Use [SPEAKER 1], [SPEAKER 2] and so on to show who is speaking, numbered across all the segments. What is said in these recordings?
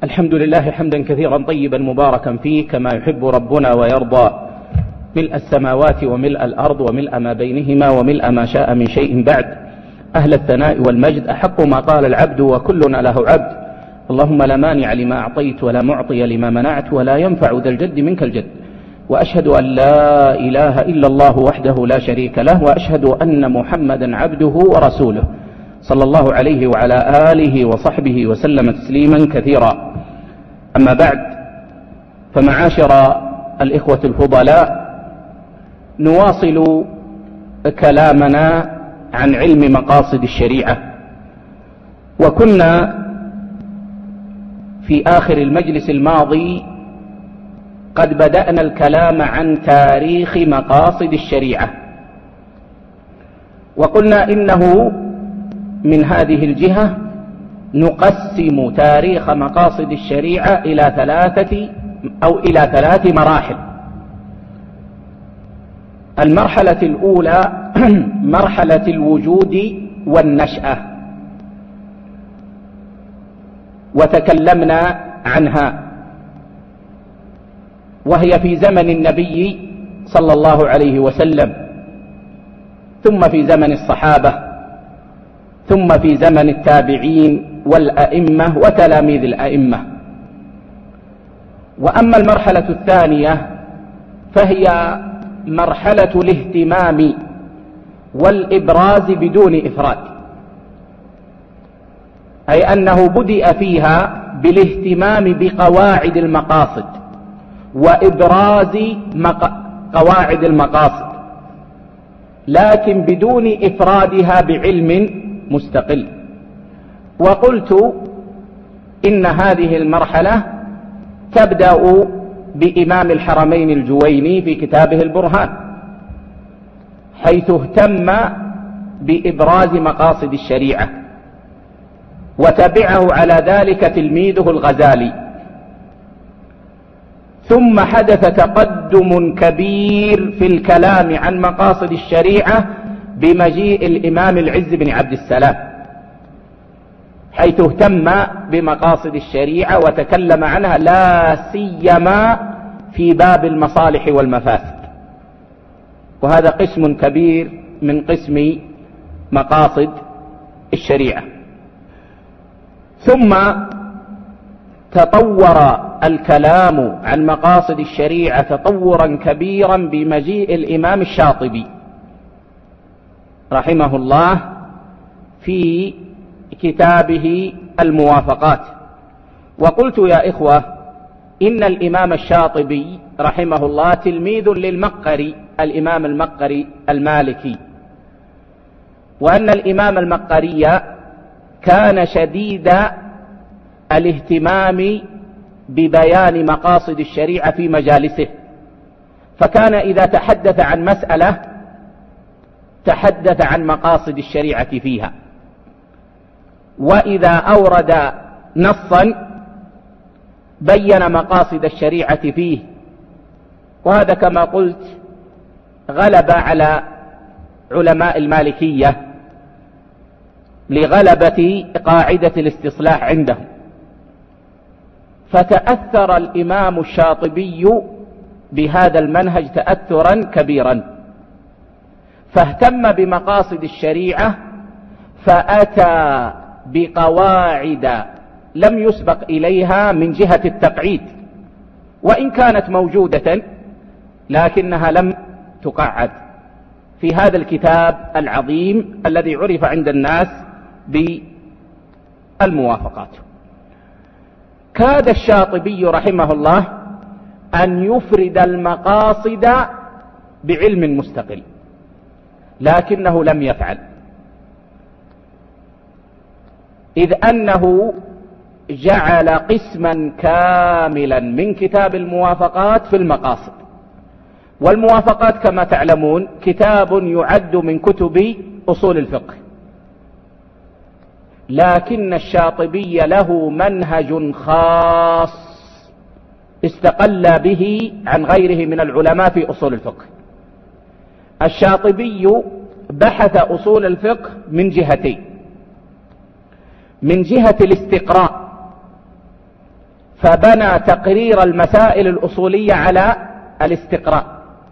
[SPEAKER 1] الحمد لله حمدا كثيرا طيبا مباركا فيه كما يحب ربنا ويرضى، ملء السماوات وملء الأرض وملء ما بينهما وملء ما شاء من شيء بعد. أهل الثناء والمجد أحق ما قال العبد وكلنا له عبد. اللهم لا مانع لما أعطيت ولا معطي لما منعت ولا ينفع ذا الجد منك الجد. وأشهد أن لا إله إلا الله وحده لا شريك له، وأشهد أن محمدا عبده ورسوله صلى الله عليه وعلى آله وصحبه وسلم تسليما كثيرا. أما بعد، فمعاشر الإخوة الفضلاء، نواصل كلامنا عن علم مقاصد الشريعة، وكنا في آخر المجلس الماضي قد بدأنا الكلام عن تاريخ مقاصد الشريعة، وقلنا إنه من هذه الجهة نقسم تاريخ مقاصد الشريعة إلى ثلاث مراحل. المرحلة الأولى مرحلة الوجود والنشأة، وتكلمنا عنها، وهي في زمن النبي صلى الله عليه وسلم، ثم في زمن الصحابة، ثم في زمن التابعين والأئمة وتلاميذ الأئمة. وأما المرحلة الثانية فهي مرحلة الاهتمام والإبراز بدون إفراد، أي أنه بدأ فيها بالاهتمام بقواعد المقاصد وإبراز قواعد المقاصد، لكن بدون إفرادها بعلم مستقل. وقلت إن هذه المرحلة تبدأ بإمام الحرمين الجويني في كتابه البرهان، حيث اهتم بإبراز مقاصد الشريعة، وتبعه على ذلك تلميذه الغزالي. ثم حدث تقدم كبير في الكلام عن مقاصد الشريعة بمجيء الإمام العز بن عبد السلام، حيث اهتم بمقاصد الشريعة وتكلم عنها لا سيما في باب المصالح والمفاسد، وهذا قسم كبير من قسم مقاصد الشريعة. ثم تطور الكلام عن مقاصد الشريعة تطورا كبيرا بمجيء الإمام الشاطبي رحمه الله في كتابه الموافقات. وقلت يا إخوة إن الإمام الشاطبي رحمه الله تلميذ للمقري، الإمام المقري المالكي، وأن الإمام المقري كان شديد الاهتمام ببيان مقاصد الشريعة في مجالسه، فكان إذا تحدث عن مسألة تحدث عن مقاصد الشريعة فيها، وإذا أورد نصا بين مقاصد الشريعة فيه. وهذا كما قلت غلب على علماء المالكية لغلبة قاعدة الاستصلاح عندهم، فتأثر الإمام الشاطبي بهذا المنهج تأثرا كبيرا، فاهتم بمقاصد الشريعة، فأتى بقواعد لم يسبق إليها من جهة التقعيد، وإن كانت موجودة لكنها لم تقعد في هذا الكتاب العظيم الذي عرف عند الناس بالموافقات. كاد الشاطبي رحمه الله أن يفرد المقاصد بعلم مستقل، لكنه لم يفعل، إذ أنه جعل قسما كاملا من كتاب الموافقات في المقاصد. والموافقات كما تعلمون كتاب يعد من كتب أصول الفقه، لكن الشاطبي له منهج خاص استقل به عن غيره من العلماء في أصول الفقه. الشاطبي بحث أصول الفقه من جهتين: من جهة الاستقراء، من جهة التعلم، من جهة التدبر، من جهة التفكر. من جهة الاستقراء بحث أصول الفقه من جهتين: من جهة الاستقراء، من جهة التعلم، من جهة التدبر. من جهة الاستقراء بحث أصول الفقه من جهتين: من جهة فبنى تقرير المسائل الأصولية على الاستقراء،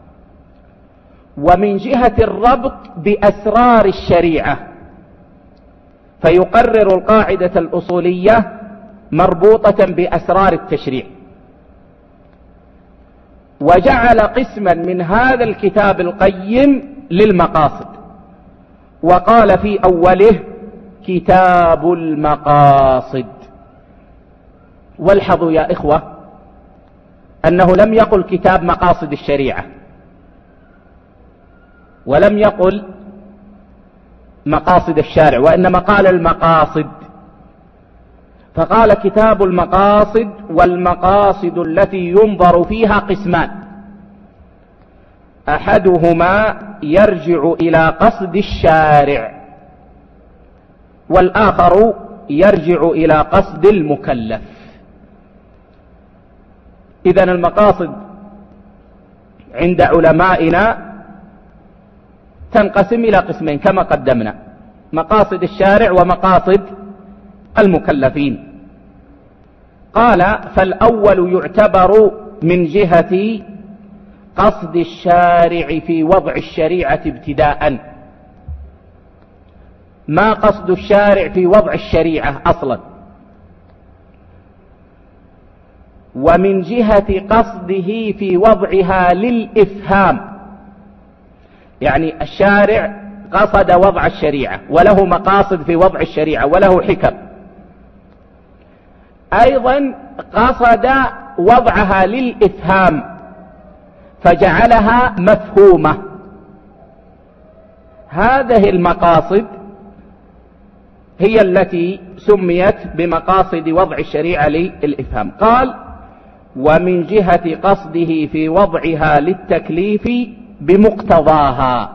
[SPEAKER 1] ومن جهة الربط بأسرار الشريعة فيقرر القاعدة الأصولية مربوطة بأسرار التشريع. وجعل قسما من هذا الكتاب القيم للمقاصد، وقال في أوله كتاب المقاصد. والحظوا يا إخوة أنه لم يقل كتاب مقاصد الشريعة، ولم يقل مقاصد الشارع، وإنما قال المقاصد، فقال كتاب المقاصد. والمقاصد التي ينظر فيها قسمان: أحدهما يرجع إلى قصد الشارع، والآخر يرجع إلى قصد المكلف. إذن المقاصد عند علمائنا تنقسم إلى قسمين كما قدمنا: مقاصد الشارع ومقاصد المكلفين. قال: فالأول يعتبر من جهة قصد الشارع في وضع الشريعة ابتداء. ما قصد الشارع في وضع الشريعة أصلا؟ ومن جهة قصده في وضعها للإفهام، يعني الشارع قصد وضع الشريعة وله مقاصد في وضع الشريعة وله حكم، أيضا قصد وضعها للإفهام فجعلها مفهومة. هذه المقاصد هي التي سميت بمقاصد وضع الشريعة للإفهام. قال: ومن جهة قصده في وضعها للتكليف بمقتضاها،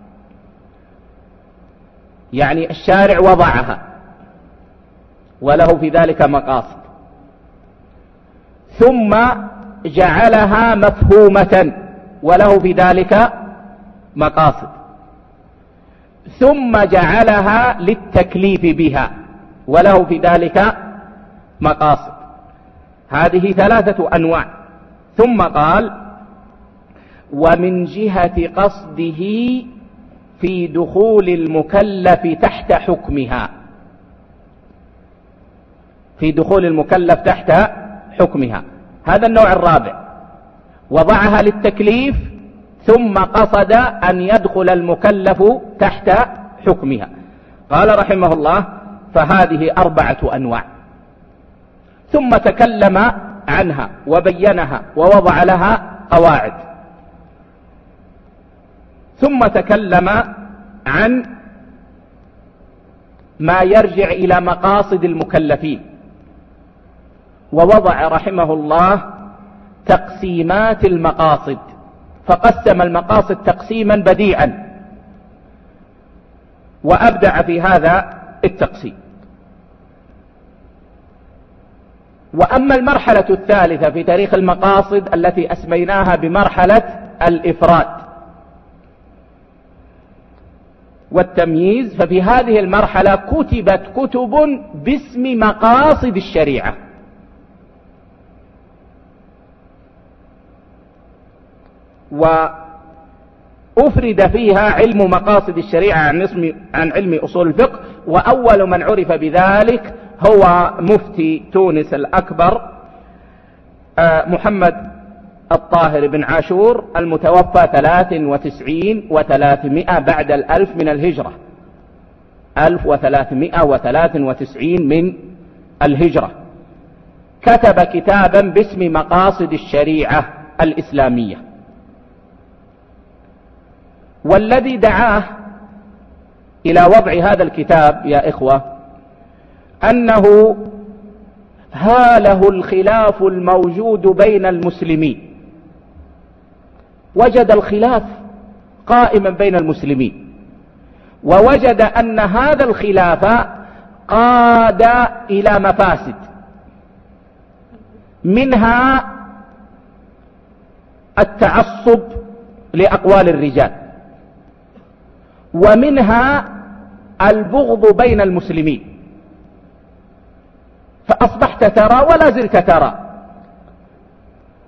[SPEAKER 1] يعني الشارع وضعها وله في ذلك مقاصد، ثم جعلها مفهومة وله في ذلك مقاصد، ثم جعلها للتكليف بها وله في ذلك مقاصد. هذه ثلاثة أنواع. ثم قال: ومن جهة قصده في دخول المكلف تحت حكمها، في دخول المكلف تحت حكمها، هذا النوع الرابع. وضعها للتكليف ثم قصد أن يدخل المكلف تحت حكمها. قال رحمه الله: فهذه 4 أنواع. ثم تكلم عنها وبينها ووضع لها قواعد. ثم تكلم عن ما يرجع إلى مقاصد المكلفين، ووضع رحمه الله تقسيمات المقاصد، فقسم المقاصد تقسيما بديعا وأبدع في هذا التقسيم. وأما المرحلة الثالثة في تاريخ المقاصد التي أسميناها بمرحلة الإفراد والتمييز، ففي هذه المرحلة كتبت كتب باسم مقاصد الشريعة، وأفرد فيها علم مقاصد الشريعة عن علم أصول الفقه. وأول من عرف بذلك هو مفتي تونس الأكبر محمد الطاهر بن عاشور، المتوفى 93 و300 بعد 1000 من الهجرة، 1393 من الهجرة. كتب كتابا باسم مقاصد الشريعة الإسلامية. والذي دعاه إلى وضع هذا الكتاب يا إخوة أنه هاله الخلاف الموجود بين المسلمين، وجد الخلاف قائما بين المسلمين، ووجد أن هذا الخلاف قاد إلى مفاسد، منها التعصب لأقوال الرجال، ومنها البغض بين المسلمين. فأصبحت ترى ولا زلت ترى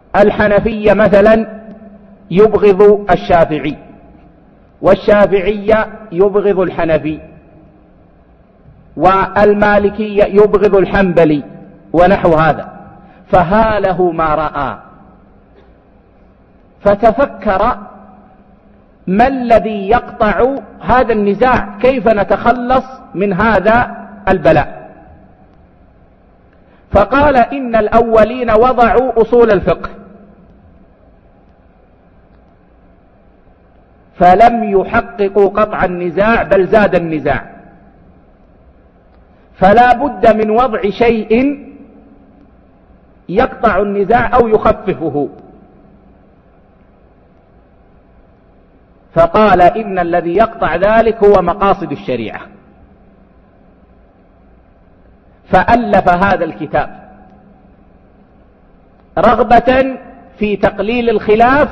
[SPEAKER 1] الحنفية مثلا يبغض الشافعي، والشافعية يبغض الحنفي، والمالكية يبغض الحنبلي ونحو هذا، فهاله ما رأى، فتفكر ما الذي يقطع هذا النزاع، كيف نتخلص من هذا البلاء. فقال إن الأولين وضعوا أصول الفقه فلم يحققوا قطع النزاع بل زاد النزاع، فلا بد من وضع شيء يقطع النزاع أو يخففه. فقال إن الذي يقطع ذلك هو مقاصد الشريعة، فألف هذا الكتاب رغبة في تقليل الخلاف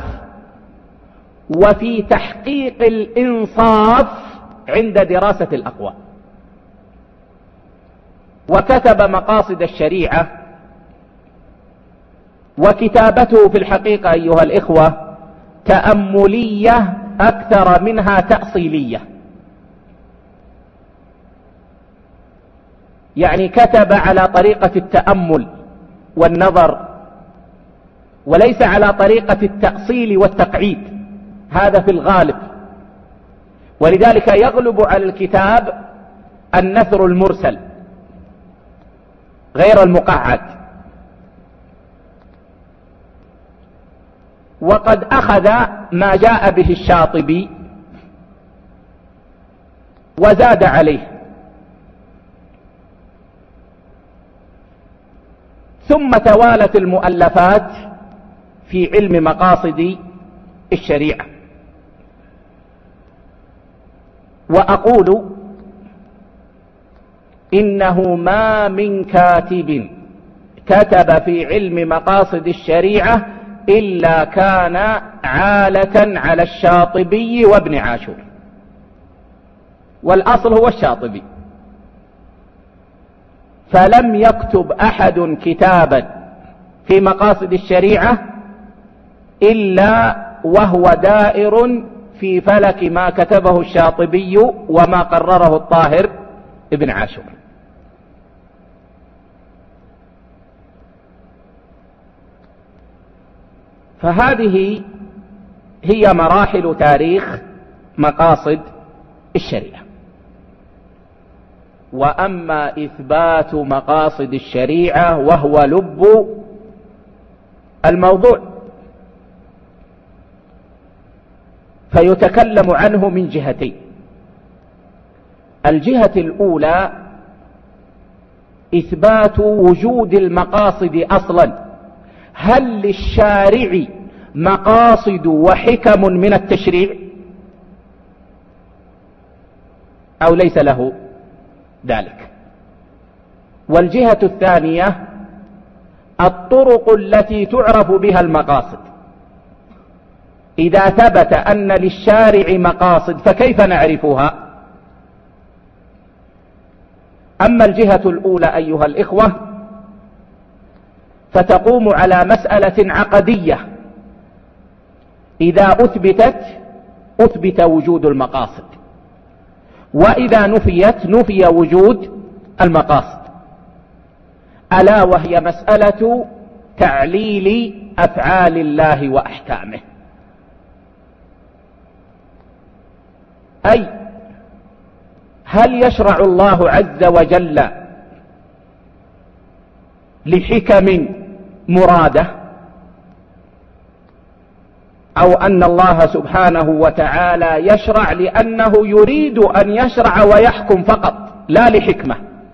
[SPEAKER 1] وفي تحقيق الإنصاف عند دراسة الأقوال. وكتب مقاصد الشريعة، وكتابته في الحقيقة أيها الإخوة تأملية أكثر منها تأصيلية، يعني كتب على طريقة التأمل والنظر وليس على طريقة التأصيل والتقعيد، هذا في الغالب. ولذلك يغلب على الكتاب النثر المرسل غير المقعد. وقد أخذ ما جاء به الشاطبي وزاد عليه، ثم توالت المؤلفات في علم مقاصد الشريعة. وأقول إنه ما من كاتب كتب في علم مقاصد الشريعة إلا كان عالة على الشاطبي وابن عاشور، والأصل هو الشاطبي. فلم يكتب أحد كتابا في مقاصد الشريعة إلا وهو دائر في فلك ما كتبه الشاطبي وما قرره الطاهر ابن عاشور. فهذه هي مراحل تاريخ مقاصد الشريعة. وأما إثبات مقاصد الشريعة وهو لب الموضوع فيتكلم عنه من جهتين. الجهة الأولى إثبات وجود المقاصد أصلا. هل للشارع مقاصد وحكم من التشريع أو ليس له ذلك؟ والجهة الثانية الطرق التي تعرف بها المقاصد. إذا ثبت أن للشارع مقاصد فكيف نعرفها؟ أما الجهة الأولى أيها الإخوة فتقوم على مسألة عقدية، إذا أثبت وجود المقاصد، وإذا نفي وجود المقاصد، ألا وهي مسألة تعليل أفعال الله وأحكامه. أي هل يشرع الله عز وجل لحكم مرادة، أو أن الله سبحانه وتعالى يشرع لأنه يريد أن يشرع ويحكم فقط لا لحكمة؟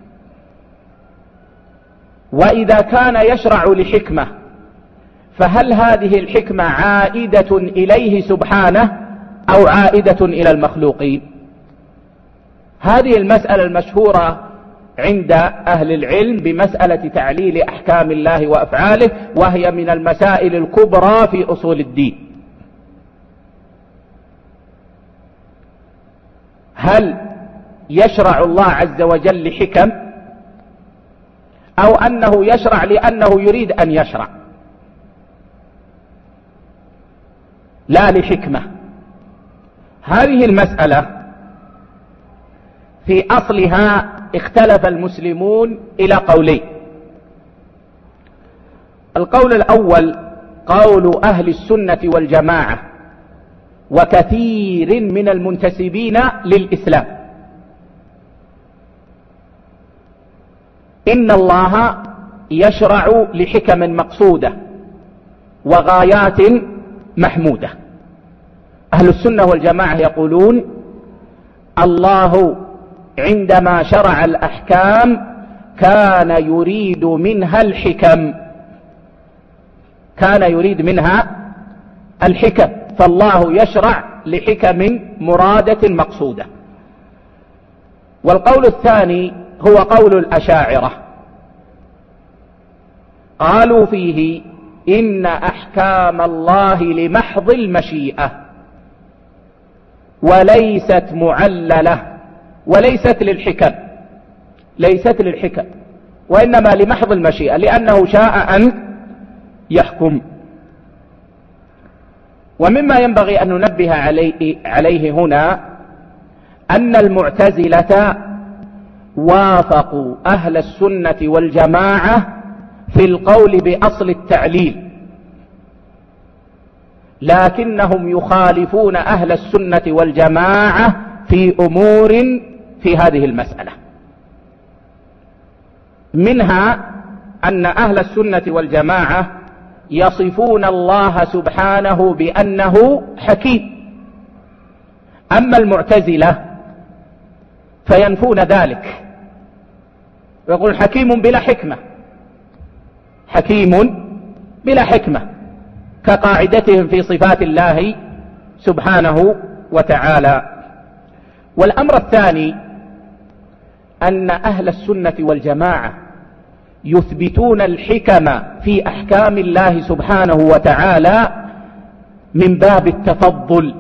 [SPEAKER 1] وإذا كان يشرع لحكمة فهل هذه الحكمة عائدة إليه سبحانه أو عائدة إلى المخلوقين؟ هذه المسألة المشهورة عند أهل العلم بمسألة تعليل أحكام الله وأفعاله، وهي من المسائل الكبرى في أصول الدين. هل يشرع الله عز وجل لحكم، أو أنه يشرع لأنه يريد أن يشرع؟ لا لحكمة. هذه المسألة في أصلها اختلف المسلمون إلى قولين. القول الأول قول أهل السنة والجماعة وكثير من المنتسبين للإسلام: إن الله يشرع لحكم مقصودة وغايات محمودة. أهل السنة والجماعة يقولون الله عندما شرع الأحكام كان يريد منها الحكم، فالله يشرع لحكم مرادة مقصودة. والقول الثاني هو قول الأشاعرة، قالوا فيه إن أحكام الله لمحض المشيئة وليست معللة وليست للحكم، وإنما لمحض المشيئة، لأنه شاء أن يحكم. ومما ينبغي أن ننبه عليه هنا أن المعتزلة وافقوا أهل السنة والجماعة في القول بأصل التعليل، لكنهم يخالفون أهل السنة والجماعة في أمور في هذه المسألة. منها أن أهل السنة والجماعة يصفون الله سبحانه بأنه حكيم، أما المعتزلة فينفون ذلك ويقول حكيم بلا حكمة، كقاعدتهم في صفات الله سبحانه وتعالى. والأمر الثاني أن أهل السنة والجماعة يثبتون الحكم في أحكام الله سبحانه وتعالى من باب التفضل،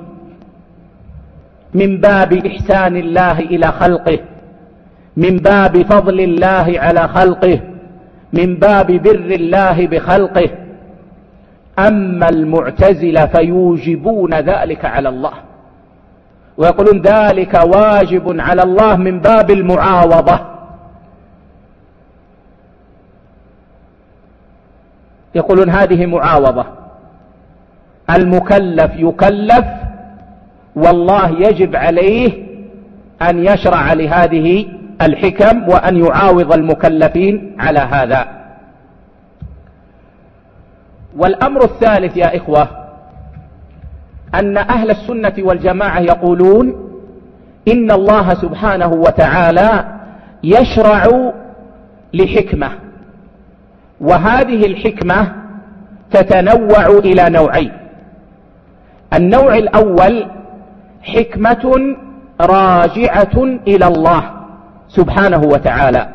[SPEAKER 1] من باب إحسان الله إلى خلقه، من باب فضل الله على خلقه، من باب بر الله بخلقه. أما المعتزلة فيوجبون ذلك على الله ويقولون ذلك واجب على الله من باب المعاوضة. يقولون هذه معاوضة، المكلف يكلف والله يجب عليه أن يشرع لهذه الحكم وأن يعاوض المكلفين على هذا. والأمر الثالث يا إخوة أن أهل السنة والجماعة يقولون إن الله سبحانه وتعالى يشرع لحكمة، وهذه الحكمة تتنوع إلى نوعين. النوع الأول حكمة راجعة إلى الله سبحانه وتعالى،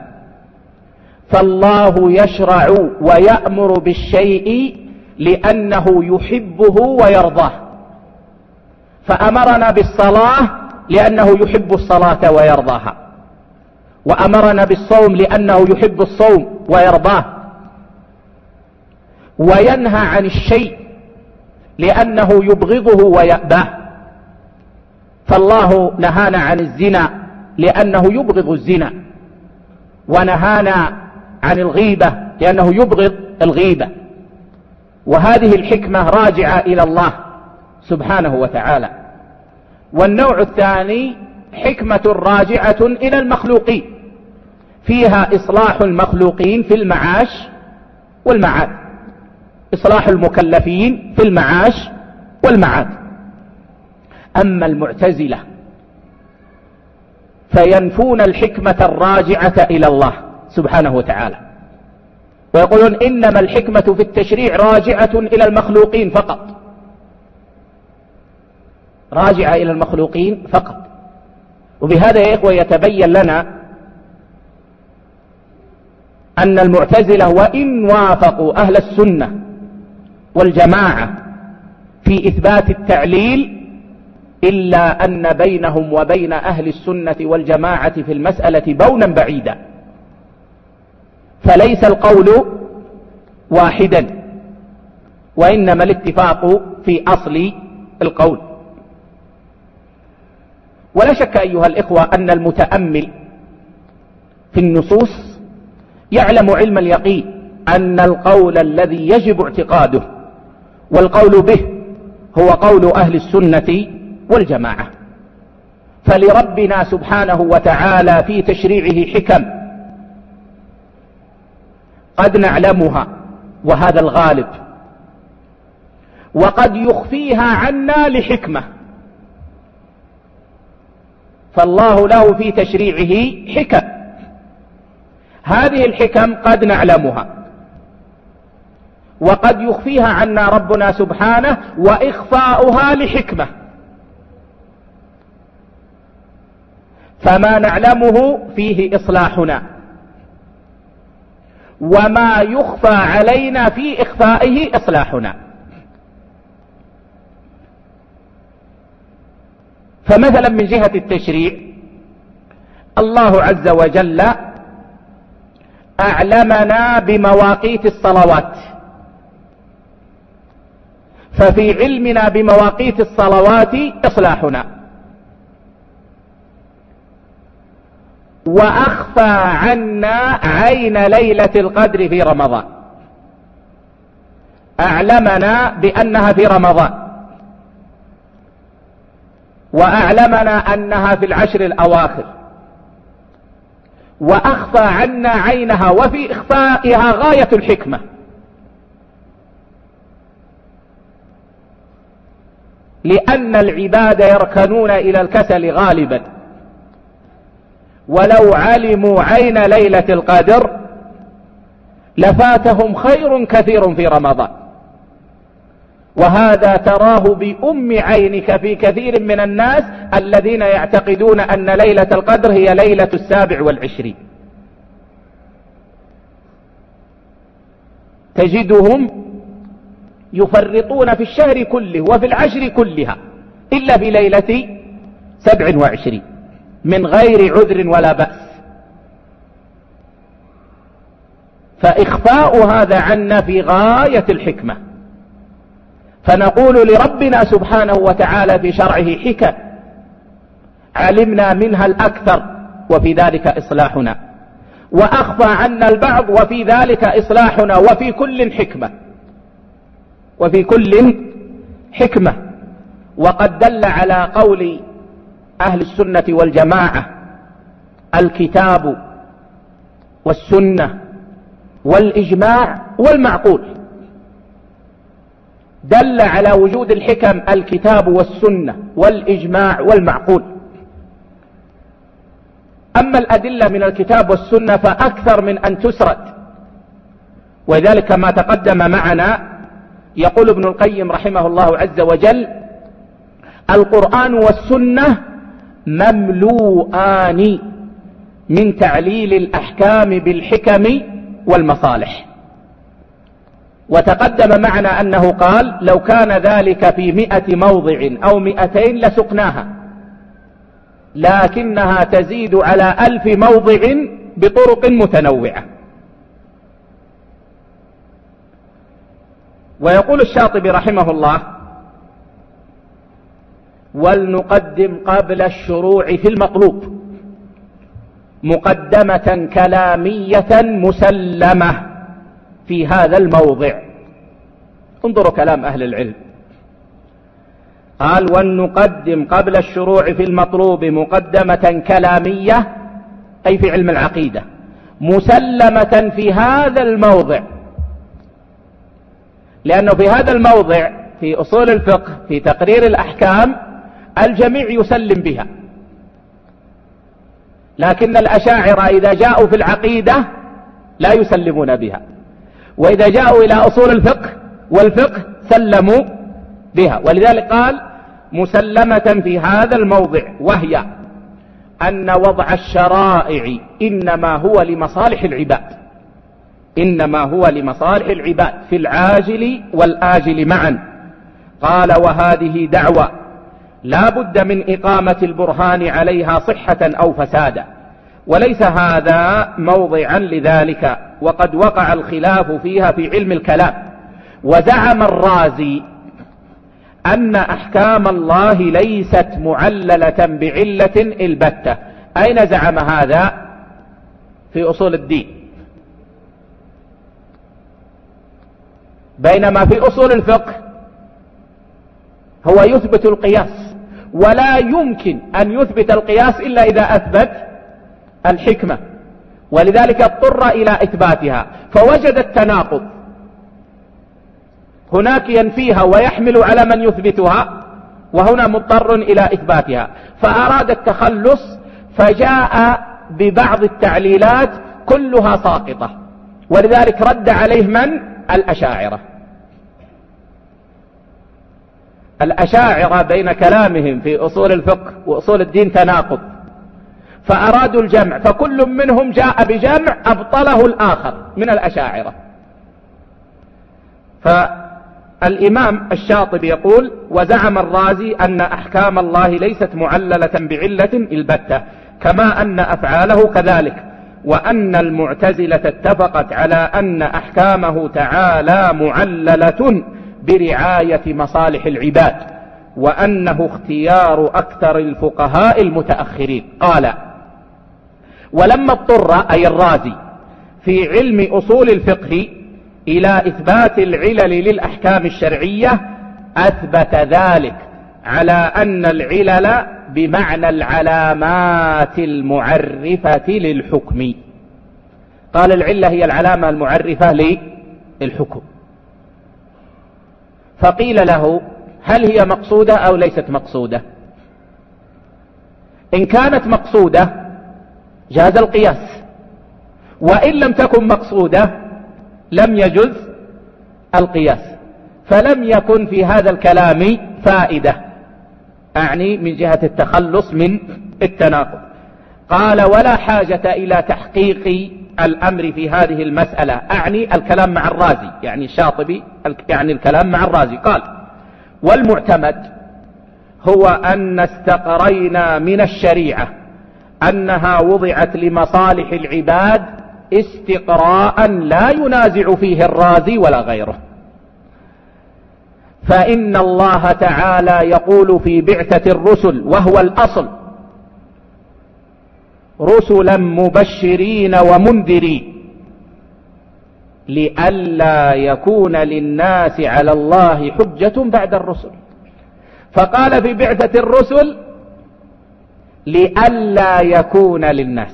[SPEAKER 1] فالله يشرع ويأمر بالشيء لأنه يحبه ويرضاه، فأمرنا بالصلاة لأنه يحب الصلاة ويرضاها، وأمرنا بالصوم لأنه يحب الصوم ويرضاه، وينهى عن الشيء لأنه يبغضه ويأباه، فالله نهانا عن الزنا لأنه يبغض الزنا، ونهانا عن الغيبة لأنه يبغض الغيبة. وهذه الحكمة راجعة إلى الله سبحانه وتعالى. والنوع الثاني حكمة راجعة إلى المخلوقين، فيها إصلاح المخلوقين في المعاش والمعاد، إصلاح المكلفين في المعاش والمعاد. أما المعتزلة فينفون الحكمة الراجعة إلى الله سبحانه وتعالى، ويقولون إنما الحكمة في التشريع راجعة إلى المخلوقين فقط، راجعة إلى المخلوقين فقط. وبهذا يا إخوة يتبين لنا أن المعتزلة وإن وافقوا أهل السنة والجماعة في إثبات التعليل، إلا أن بينهم وبين أهل السنة والجماعة في المسألة بونا بعيدا، فليس القول واحدا، وإنما الاتفاق في أصل القول. ولا شك أيها الإخوة أن المتأمل في النصوص يعلم علم اليقين أن القول الذي يجب اعتقاده والقول به هو قول أهل السنة والجماعة. فلربنا سبحانه وتعالى في تشريعه حكم قد نعلمها وهذا الغالب، وقد يخفيها عنا لحكمة. فالله له في تشريعه حكم، هذه الحكم قد نعلمها وقد يخفيها عنا ربنا سبحانه، وإخفاؤها لحكمة. فما نعلمه فيه إصلاحنا، وما يخفى علينا في إخفائه إصلاحنا. فمثلا من جهة التشريع الله عز وجل أعلمنا بمواقيت الصلوات، ففي علمنا بمواقيت الصلوات إصلاحنا. وأخفى عنا عين ليلة القدر في رمضان، أعلمنا بأنها في رمضان، وأعلمنا أنها في العشر الأواخر، وأخفى عنا عينها، وفي إخفائها غاية الحكمة. لأن العباد يركنون إلى الكسل غالبا، ولو علموا عين ليلة القدر لفاتهم خير كثير في رمضان. وهذا تراه بأم عينك في كثير من الناس الذين يعتقدون أن ليلة القدر هي ليلة 27. تجدهم يفرطون في الشهر كله وفي العشر كلها إلا في ليلة 27 من غير عذر ولا بأس. فإخفاء هذا عنا في غاية الحكمة. فنقول لربنا سبحانه وتعالى في شرعه حكم علمنا منها الأكثر وفي ذلك إصلاحنا، وأخفى عنا البعض وفي ذلك إصلاحنا، وفي كل حكمة، وفي كل حكمة. وقد دل على قول أهل السنة والجماعة الكتاب والسنة والإجماع والمعقول. دل على وجود الحكم الكتاب والسنة والإجماع والمعقول. أما الأدلة من الكتاب والسنة فأكثر من أن تسرد، وذلك ما تقدم معنا. يقول ابن القيم رحمه الله عز وجل: القرآن والسنة مملوءان من تعليل الأحكام بالحكم والمصالح. وتقدم معنا أنه قال: لو كان ذلك في 100 موضع أو 200 لسقناها، لكنها تزيد على 1000 موضع بطرق متنوعة. ويقول الشاطبي رحمه الله: ولنقدم قبل الشروع في المطلوب مقدمة كلامية مسلمة في هذا الموضع. انظروا كلام أهل العلم، قال: ولنقدم قبل الشروع في المطلوب مقدمة كلامية، أي في علم العقيدة، مسلمة في هذا الموضع. لأنه في هذا الموضع في أصول الفقه في تقرير الأحكام الجميع يسلم بها، لكن الأشاعرة إذا جاءوا في العقيدة لا يسلمون بها، وإذا جاءوا إلى أصول الفقه والفقه سلموا بها. ولذلك قال: مسلمة في هذا الموضع، وهي أن وضع الشرائع إنما هو لمصالح العباد، إنما هو لمصالح العباد في العاجل والآجل معا. قال: وهذه دعوة لا بد من إقامة البرهان عليها صحة أو فسادا، وليس هذا موضعا لذلك، وقد وقع الخلاف فيها في علم الكلام. وزعم الرازي أن أحكام الله ليست معللة بعلة البتة. أين زعم هذا؟ في أصول الدين، بينما في أصول الفقه هو يثبت القياس، ولا يمكن أن يثبت القياس إلا إذا أثبت الحكمة، ولذلك اضطر إلى إثباتها، فوجد التناقض، هناك ينفيها ويحمل على من يثبتها، وهنا مضطر إلى إثباتها، فأراد التخلص فجاء ببعض التعليلات كلها ساقطة، ولذلك رد عليه من؟ الأشاعرة. الأشاعرة بين كلامهم في أصول الفقه وأصول الدين تناقض، فأرادوا الجمع، فكل منهم جاء بجمع أبطله الآخر من الأشاعرة. فالإمام الشاطبي يقول: وزعم الرازي أن أحكام الله ليست معللة بعلة البتة، كما أن أفعاله كذلك، وأن المعتزلة اتفقت على أن أحكامه تعالى معللة برعاية مصالح العباد، وأنه اختيار أكثر الفقهاء المتأخرين. قال: ولما اضطر أي الرازي في علم أصول الفقه إلى إثبات العلل للأحكام الشرعية، أثبت ذلك على أن العلل بمعنى العلامات المعرفة للحكم. قال: العلة هي العلامة المعرفة للحكم. فقيل له: هل هي مقصودة أو ليست مقصودة؟ إن كانت مقصودة جاز القياس، وإن لم تكن مقصودة لم يجز القياس، فلم يكن في هذا الكلام فائدة، أعني من جهة التخلص من التناقض. قال: ولا حاجة إلى تحقيق الأمر في هذه المسألة، أعني الكلام مع الرازي، يعني الشاطبي يعني الكلام مع الرازي. قال: والمعتمد هو أن استقرينا من الشريعة أنها وضعت لمصالح العباد استقراء لا ينازع فيه الرازي ولا غيره، فإن الله تعالى يقول في بعثة الرسل، وهو الأصل: رسلا مبشرين ومنذرين لئلا يكون للناس على الله حجة بعد الرسل. فقال في بعثة الرسل: لئلا يكون للناس،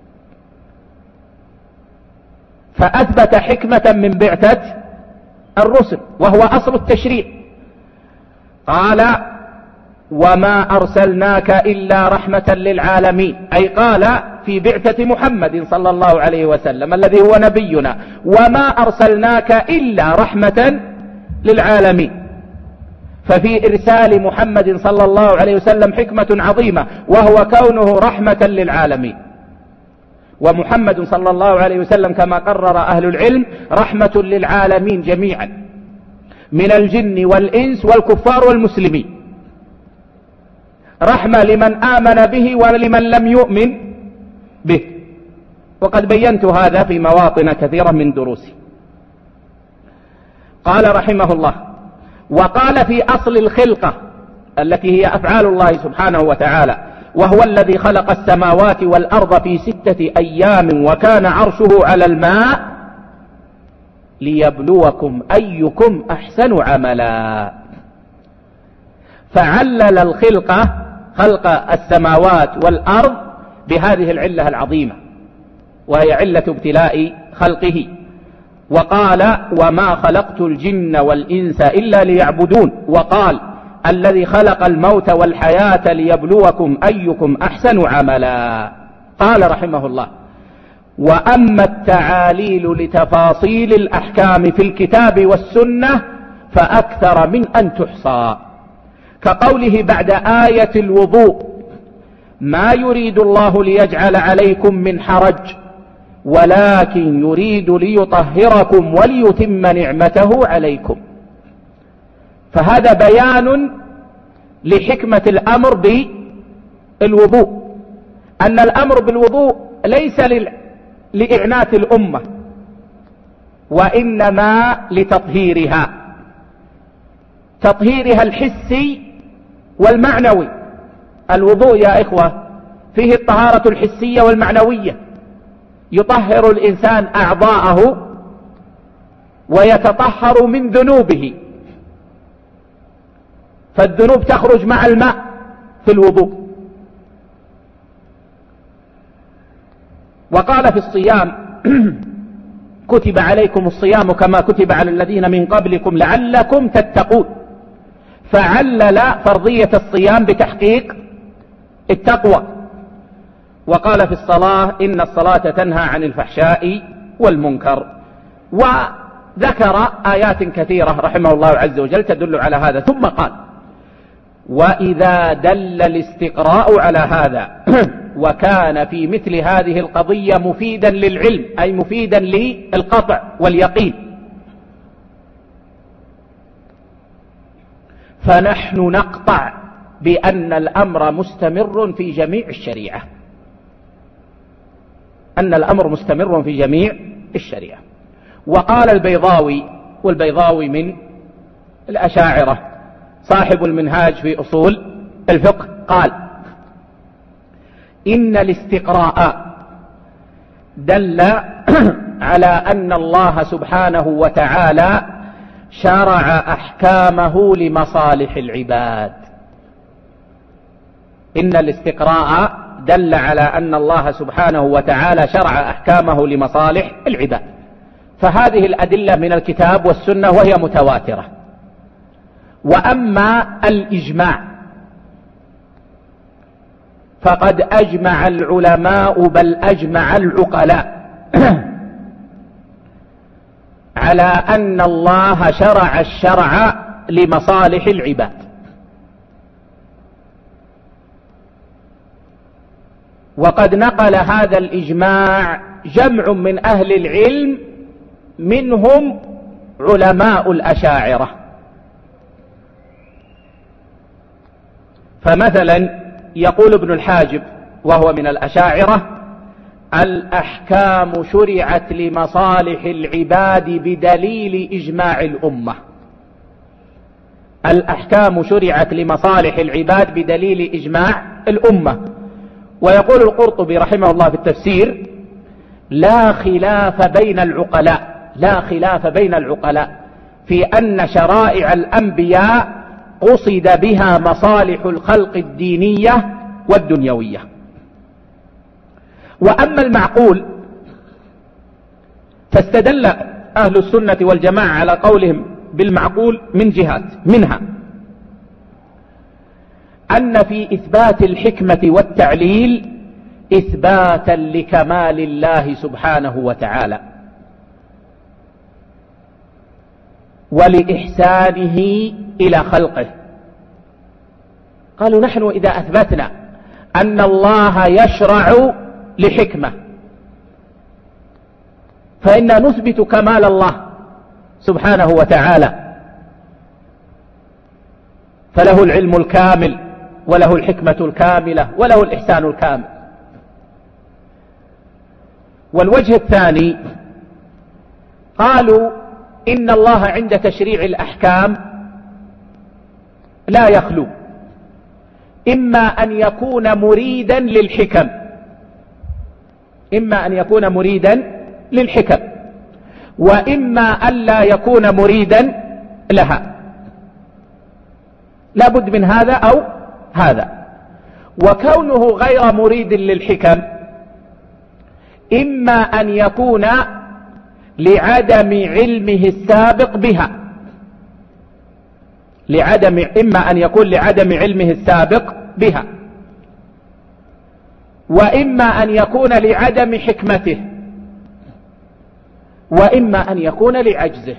[SPEAKER 1] فأثبت حكمة من بعثة الرسل، وهو أصل التشريع. قال: وما أرسلناك إلا رحمة للعالمين، أي قال في بعثة محمد صلى الله عليه وسلم الذي هو نبينا: وما أرسلناك إلا رحمة للعالمين. ففي إرسال محمد صلى الله عليه وسلم حكمة عظيمة، وهو كونه رحمة للعالمين. ومحمد صلى الله عليه وسلم كما قرر أهل العلم رحمة للعالمين جميعا، من الجن والإنس والكفار والمسلمين، رحمة لمن آمن به ولمن لم يؤمن به، وقد بينت هذا في مواطن كثيرة من دروسي. قال رحمه الله: وقال في أصل الخلقة التي هي أفعال الله سبحانه وتعالى: وهو الذي خلق السماوات والأرض في 6 أيام وكان عرشه على الماء ليبلوكم أيكم أحسن عملا. فعلل الخلقة، خلق السماوات والأرض، بهذه العلة العظيمة، وهي علة ابتلاء خلقه. وقال: وما خلقت الجن والإنس إلا ليعبدون. وقال: الذي خلق الموت والحياة ليبلوكم أيكم أحسن عملا. قال رحمه الله: وأما التعاليل لتفاصيل الأحكام في الكتاب والسنة فأكثر من أن تحصى، كقوله بعد آية الوضوء: ما يريد الله ليجعل عليكم من حرج ولكن يريد ليطهركم وليتم نعمته عليكم. فهذا بيان لحكمة الأمر بالوضوء، أن الأمر بالوضوء ليس لإعنات الأمة، وإنما لتطهيرها. تطهيرها الحسي والمعنوي. الوضوء يا إخوة فيه الطهارة الحسية والمعنوية، يطهر الإنسان أعضاءه ويتطهر من ذنوبه، فالذنوب تخرج مع الماء في الوضوء. وقال في الصيام كتب عليكم الصيام كما كتب على الذين من قبلكم لعلكم تتقون، فعلل فرضية الصيام بتحقيق التقوى. وقال في الصلاة إن الصلاة تنهى عن الفحشاء والمنكر، وذكر آيات كثيرة رحمه الله عز وجل تدل على هذا. ثم قال وإذا دل الاستقراء على هذا وكان في مثل هذه القضية مفيدا للعلم، أي مفيدا للقطع واليقين، فنحن نقطع بأن الأمر مستمر في جميع الشريعة، أن الأمر مستمر في جميع الشريعة. وقال البيضاوي، والبيضاوي من الأشاعرة صاحب المنهاج في أصول الفقه، قال إن الاستقراء دل على أن الله سبحانه وتعالى شرع أحكامه لمصالح العباد. إن الاستقراء دل على أن الله سبحانه وتعالى شرع أحكامه لمصالح العباد، فهذه الأدلة من الكتاب والسنة وهي متواترة. وأما الإجماع فقد أجمع العلماء بل أجمع العقلاء على أن الله شرع الشرع لمصالح العباد. وقد نقل هذا الإجماع جمع من أهل العلم منهم علماء الأشاعرة. فمثلا يقول ابن الحاجب وهو من الأشاعرة الأحكام شرعت لمصالح العباد بدليل إجماع الأمة. الأحكام شرعت لمصالح العباد بدليل إجماع الأمة. ويقول القرطبي رحمه الله في التفسير لا خلاف بين العقلاء، لا خلاف بين العقلاء في أن شرائع الأنبياء قصد بها مصالح الخلق الدينية والدنيوية. وأما المعقول فاستدل أهل السنة والجماعة على قولهم بالمعقول من جهات، منها أن في إثبات الحكمة والتعليل إثباتا لكمال الله سبحانه وتعالى ولإحسانه إلى خلقه. قالوا نحن إذا أثبتنا أن الله يشرع لحكمة فإننا نثبت كمال الله سبحانه وتعالى، فله العلم الكامل وله الحكمة الكاملة وله الإحسان الكامل. والوجه الثاني قالوا إن الله عند تشريع الأحكام لا يخلو إما أن يكون مريدا للحكم، إما أن يكون مريدا للحكم وإما أن لا يكون مريدا لها، لا بد من هذا أو هذا. وكونه غير مريد للحكم إما أن يكون لعدم علمه السابق بها، إما أن يكون لعدم علمه السابق بها، وإما أن يكون لعدم حكمته، وإما أن يكون لعجزه.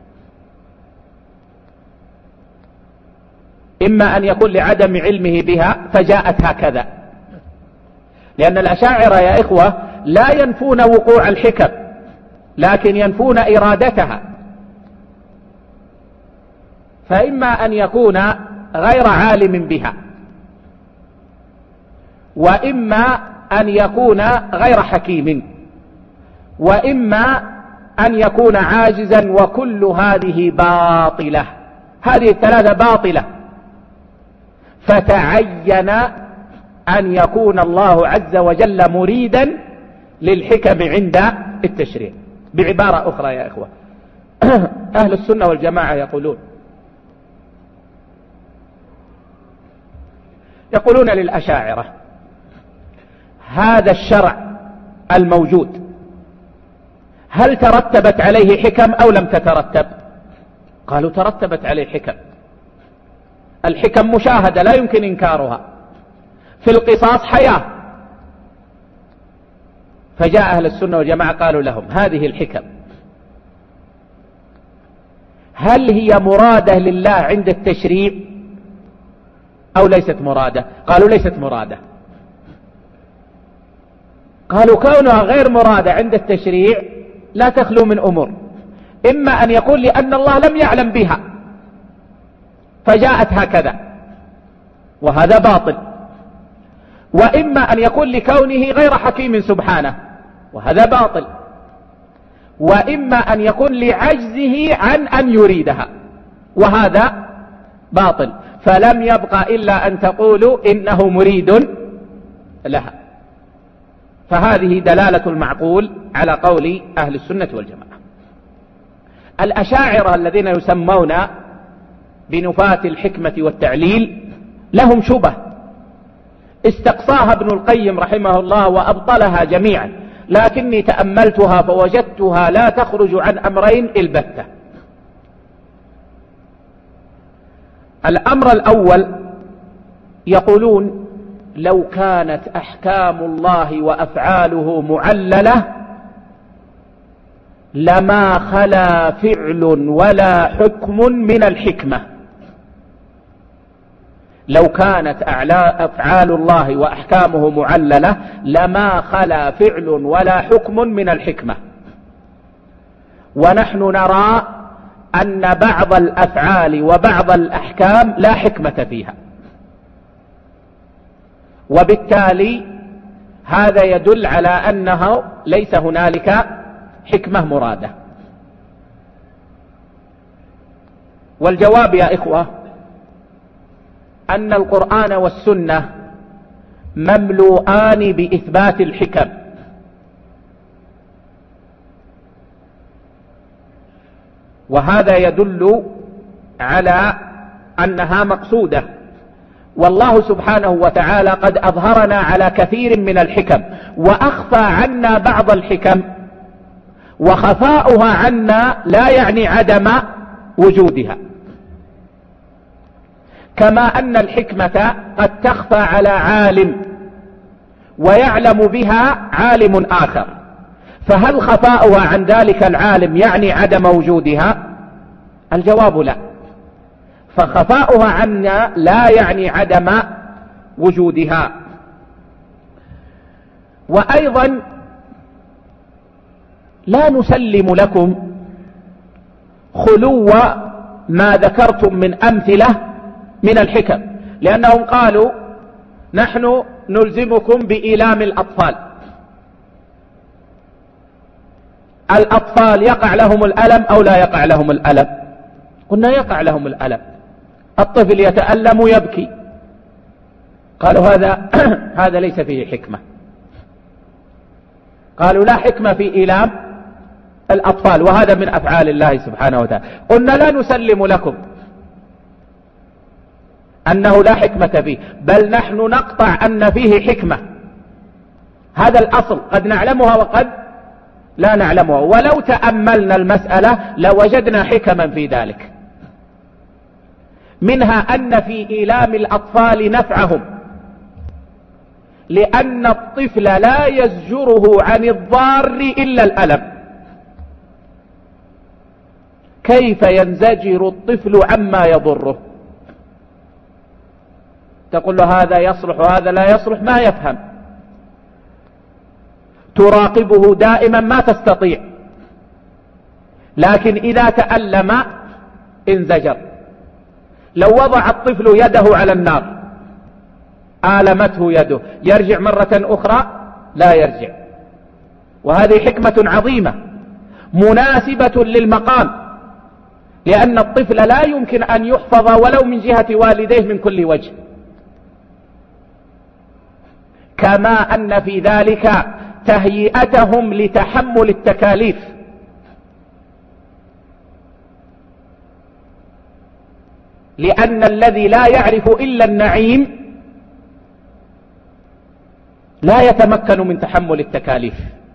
[SPEAKER 1] إما أن يكون لعدم علمه بها فجاءت هكذا، لأن الأشاعرة يا إخوة لا ينفون وقوع الحكم لكن ينفون إرادتها، فإما أن يكون غير عالم بها وإما أن يكون غير حكيم وإما أن يكون عاجزا، وكل هذه باطلة هذه الثلاثة باطلة، فتعين أن يكون الله عز وجل مريدا للحكم عند التشريع. بعبارة أخرى يا إخوة، أهل السنة والجماعة يقولون للأشاعرة: هذا الشرع الموجود هل ترتبت عليه حكم أو لم تترتب؟ قالوا: ترتبت عليه حكم. الحكم مشاهدة لا يمكن إنكارها، في القصاص حياة. فجاء أهل السنة والجماعة قالوا لهم: هذه الحكم هل هي مرادة لله عند التشريع أو ليست مرادة؟ قالوا: ليست مرادة. قالوا: كونها غير مرادة عند التشريع لا تخلو من أمور: إما أن يقول لأن الله لم يعلم بها فجاءت هكذا وهذا باطل، وإما أن يقول لكونه غير حكيم سبحانه وهذا باطل، وإما أن يكون لعجزه عن أن يريدها وهذا باطل. فلم يبقى إلا أن تقولوا إنه مريد لها. فهذه دلالة المعقول على قول أهل السنة والجماعة. الأشاعرة الذين يسمون بنفاة الحكمة والتعليل لهم شبه استقصاها ابن القيم رحمه الله وأبطلها جميعا، لكني تأملتها فوجدتها لا تخرج عن أمرين البتة. الأمر الأول، يقولون: لو كانت أحكام الله وأفعاله معللة لما خلا فعل ولا حكم من الحكمة. لو كانت أفعال الله وأحكامه معللة لما خلا فعل ولا حكم من الحكمة. ونحن نرى أن بعض الأفعال وبعض الأحكام لا حكمة فيها، وبالتالي هذا يدل على أنه ليس هنالك حكمة مرادة. والجواب يا إخوة أن القرآن والسنة مملوءان بإثبات الحكم، وهذا يدل على أنها مقصودة. والله سبحانه وتعالى قد أظهرنا على كثير من الحكم وأخفى عنا بعض الحكم، وخفاؤها عنا لا يعني عدم وجودها، كما أن الحكمة قد تخفى على عالم ويعلم بها عالم آخر، فهل خفاؤها عن ذلك العالم يعني عدم وجودها؟ الجواب لا، فخفاؤها عنا لا يعني عدم وجودها. وأيضا لا نسلم لكم خلو ما ذكرتم من أمثلة من الحكم، لأنهم قالوا: نحن نلزمكم بإيلام الأطفال. الأطفال يقع لهم الألم أو لا يقع لهم الألم؟ قلنا: يقع لهم الألم. الطفل يتألم ويبكي. قالوا: هذا ليس فيه حكمة. قالوا: لا حكمة في إيلام الأطفال، وهذا من أفعال الله سبحانه وتعالى. قلنا: لا نسلم لكم أنه لا حكمة فيه، بل نحن نقطع أن فيه حكمة. هذا الأصل قد نعلمها وقد لا نعلمها، ولو تأملنا المسألة لوجدنا حكما في ذلك. منها أن في إيلام الأطفال نفعهم، لأن الطفل لا يزجره عن الضار إلا الألم. كيف ينزجر الطفل عما يضره؟ تقول له هذا يصلح وهذا لا يصلح، ما يفهم. تراقبه دائما ما تستطيع، لكن إذا تألم انزجر. لو وضع الطفل يده على النار آلمته يده، يرجع مرة أخرى؟ لا يرجع. وهذه حكمة عظيمة مناسبة للمقام، لأن الطفل لا يمكن أن يحفظ ولو من جهة والديه من كل وجه، كما أن في ذلك تهيئتهم لتحمل التكاليف. لأن الذي لا يعرف إلا النعيم لا يتمكن من تحمل التكاليف،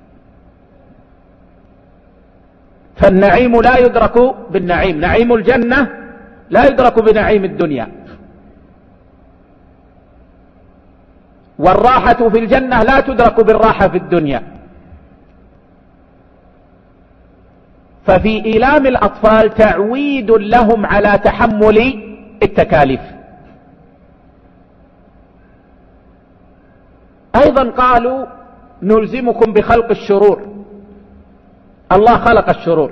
[SPEAKER 1] فالنعيم لا يدرك بالنعيم، نعيم الجنة لا يدرك بنعيم الدنيا، والراحة في الجنة لا تدرك بالراحة في الدنيا. ففي إيلام الأطفال تعويد لهم على تحمل التكاليف. أيضا قالوا نلزمكم بخلق الشرور، الله خلق الشرور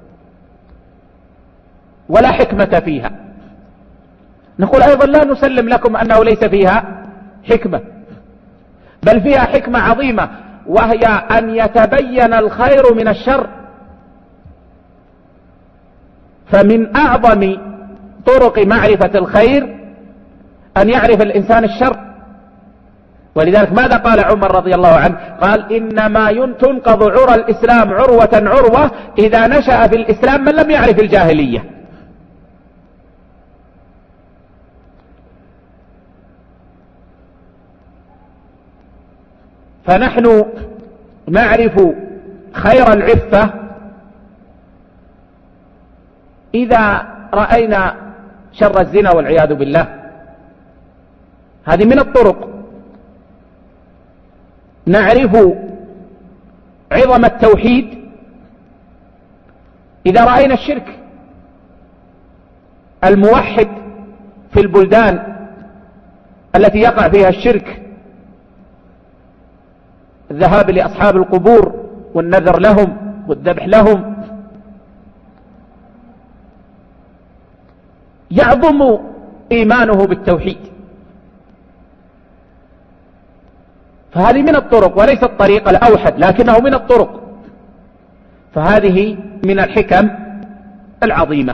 [SPEAKER 1] ولا حكمة فيها. نقول أيضا لا نسلم لكم أنه ليس فيها حكمة، بل فيها حكمة عظيمة، وهي أن يتبين الخير من الشر. فمن أعظم طرق معرفة الخير أن يعرف الإنسان الشر. ولذلك ماذا قال عمر رضي الله عنه؟ قال إنما تنقض عرى الإسلام عروة عروة إذا نشأ في الإسلام من لم يعرف الجاهلية. فنحن نعرف خير العفة إذا رأينا شر الزنا والعياذ بالله. هذه من الطرق. نعرف عظم التوحيد إذا رأينا الشرك. الموحد في البلدان التي يقع فيها الشرك، الذهاب لأصحاب القبور والنذر لهم والذبح لهم، يعظم إيمانه بالتوحيد. فهذه من الطرق، وليس الطريق الأوحد لكنه من الطرق. فهذه من الحكم العظيمة.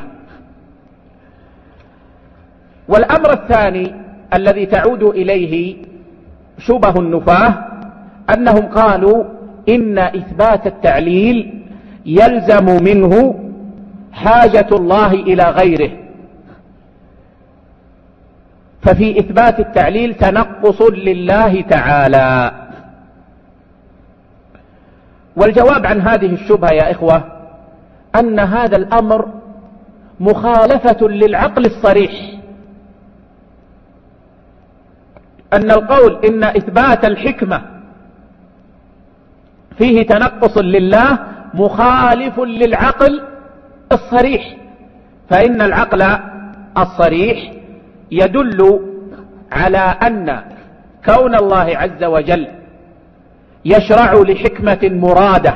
[SPEAKER 1] والأمر الثاني الذي تعود إليه شبه النفاة أنهم قالوا إن إثبات التعليل يلزم منه حاجة الله إلى غيره، ففي إثبات التعليل تنقص لله تعالى. والجواب عن هذه الشبهة يا إخوة أن هذا الأمر مخالفة للعقل الصريح. أن القول إن إثبات الحكمة فيه تنقص لله مخالف للعقل الصريح، فإن العقل الصريح يدل على أن كون الله عز وجل يشرع لحكمة مرادة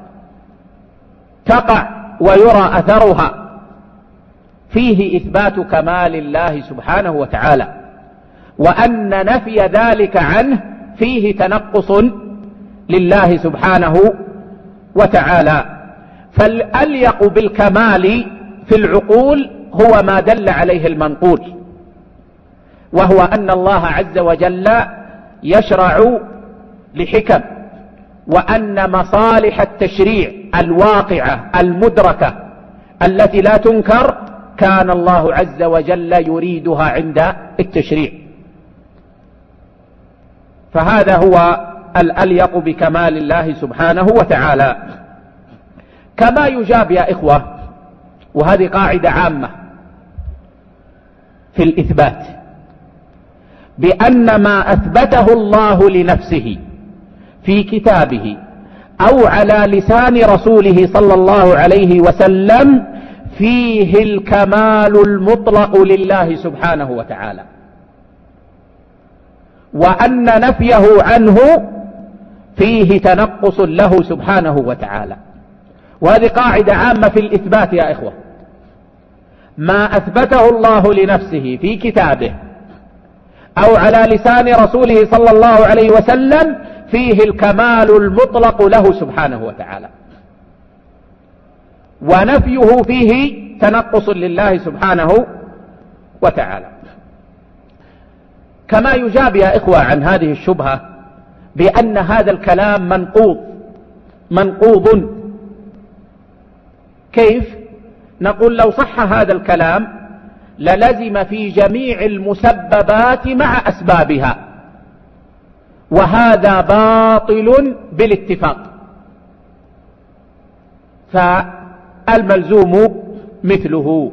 [SPEAKER 1] تقع ويرى أثرها فيه إثبات كمال الله سبحانه وتعالى، وأن نفي ذلك عنه فيه تنقص لله سبحانه وتعالى. فالأليق بالكمال في العقول هو ما دل عليه المنقول، وهو أن الله عز وجل يشرع لحكم، وأن مصالح التشريع الواقعة المدركة التي لا تنكر كان الله عز وجل يريدها عند التشريع. فهذا هو الأليق بكمال الله سبحانه وتعالى. كما يجاب يا إخوة، وهذه قاعدة عامة في الإثبات، بأن ما أثبته الله لنفسه في كتابه أو على لسان رسوله صلى الله عليه وسلم فيه الكمال المطلق لله سبحانه وتعالى، وأن نفيه عنه فيه تنقص له سبحانه وتعالى. وهذه قاعدة عامة في الإثبات يا إخوة. ما أثبته الله لنفسه في كتابه أو على لسان رسوله صلى الله عليه وسلم فيه الكمال المطلق له سبحانه وتعالى، ونفيه فيه تنقص لله سبحانه وتعالى. كما يجاب يا إخوة عن هذه الشبهة بأن هذا الكلام منقوض. كيف؟ نقول لو صح هذا الكلام للزم في جميع المسببات مع أسبابها، وهذا باطل بالاتفاق، فالملزوم مثله.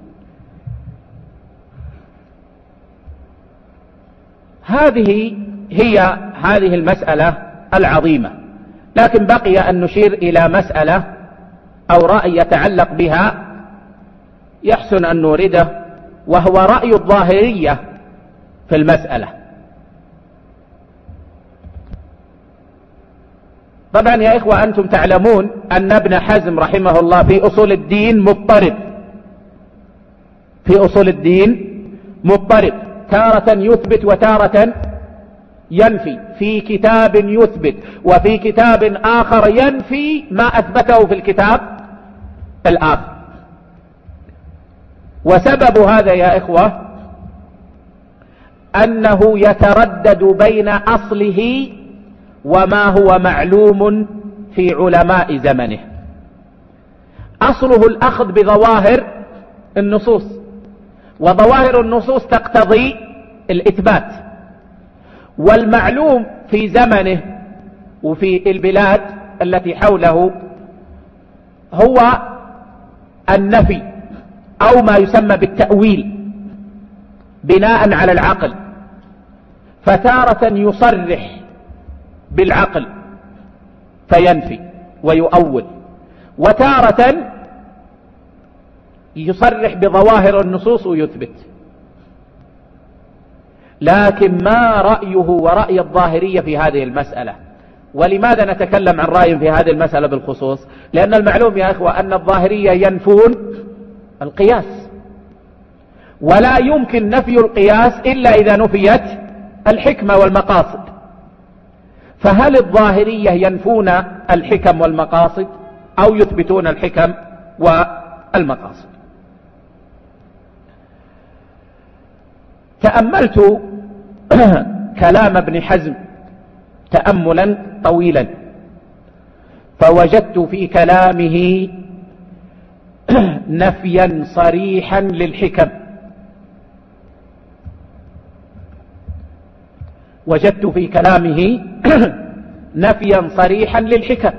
[SPEAKER 1] هذه هذه المسألة العظيمة، لكن بقي أن نشير إلى مسألة أو رأي يتعلق بها يحسن أن نورده، وهو رأي الظاهرية في المسألة. طبعا يا إخوة أنتم تعلمون أن ابن حزم رحمه الله في أصول الدين مضطرب، تارة يثبت وتارة ينفي، في كتاب يثبت وفي كتاب آخر ينفي ما أثبته في الكتاب الآخر. وسبب هذا يا إخوة أنه يتردد بين أصله وما هو معلوم في علماء زمنه. أصله الأخذ بظواهر النصوص، وظواهر النصوص تقتضي الإثبات، والمعلوم في زمنه وفي البلاد التي حوله هو النفي أو ما يسمى بالتأويل بناء على العقل، فتارة يصرح بالعقل فينفي ويؤول، وتارة يصرح بظواهر النصوص ويثبت. لكن ما رأيه ورأي الظاهرية في هذه المسألة؟ ولماذا نتكلم عن رأي في هذه المسألة بالخصوص؟ لأن المعلوم يا إخوة أن الظاهرية ينفون القياس، ولا يمكن نفي القياس إلا إذا نفيت الحكمة والمقاصد. فهل الظاهرية ينفون الحكم والمقاصد أو يثبتون الحكم والمقاصد؟ تأملت كلام ابن حزم تأملا طويلا، فوجدت في كلامه نفيا صريحا للحكم، وجدت في كلامه نفيا صريحا للحكم،